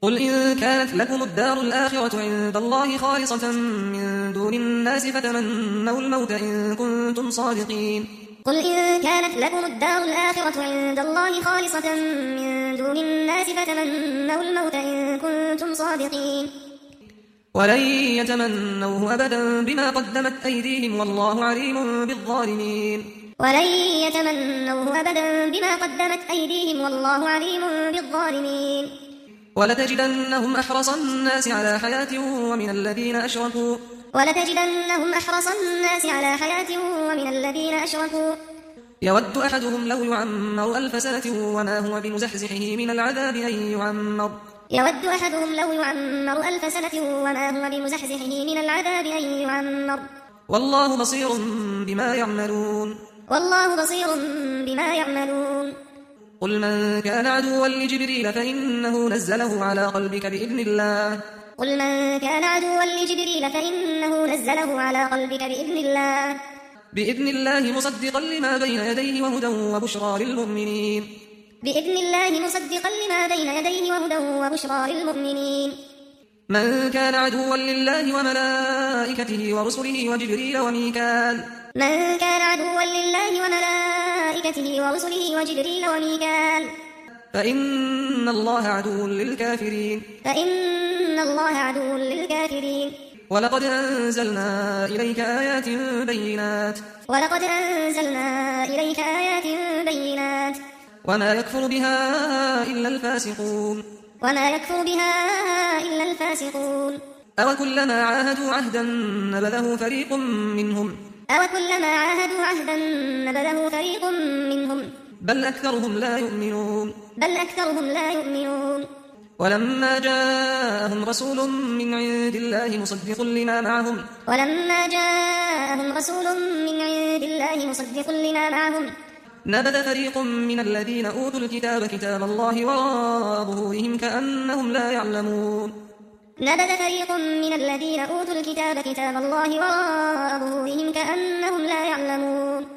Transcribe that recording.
قل إن كانت لكم الدار الآخرة عند الله خالصة من دون الناس فتمنوا الموت إن كنتم صادقين. قل إن كانت لكم الدار الآخرة عند الله خالصة من دون الناس فتمنوا الموت إن كنتم صادقين. ولن يتمنوه أبدا بما قدمت أيديهم والله عليم بالظالمين. ولن يتمنوه أبدا بما قدمت أيديهم والله عليم بالظالمين. ولتجدنهم أحرص الناس على حياة ومن الذين أشركوا ومن الذين أشركوا يود أحدهم لو يعمر 1000 سنة وما هو بمزحزحه من العذاب أن يعمر والله بصير بما يعملون. قل من كان عدوا لجبريل فإنه نزله على قلبك بإذن الله مصدقا لما بين يديه وهدى وبشرى للمؤمنين. من كان عدوا لله وملائكته ورسله وجبريل وميكال فإن الله عدو للكافرين. ولقد أنزلنا إليك آيات بينات وما يكفر بها إلا الفاسقون. أوكلما عاهدوا عهدا نبذه فريق منهم بل أكثرهم لا يؤمنون. ولما جاءهم رسول من عند الله مصدق لما معهم نبذ فريق من الذين أوتوا الكتاب كتاب الله وراء ظهورهم كأنهم لا يعلمون.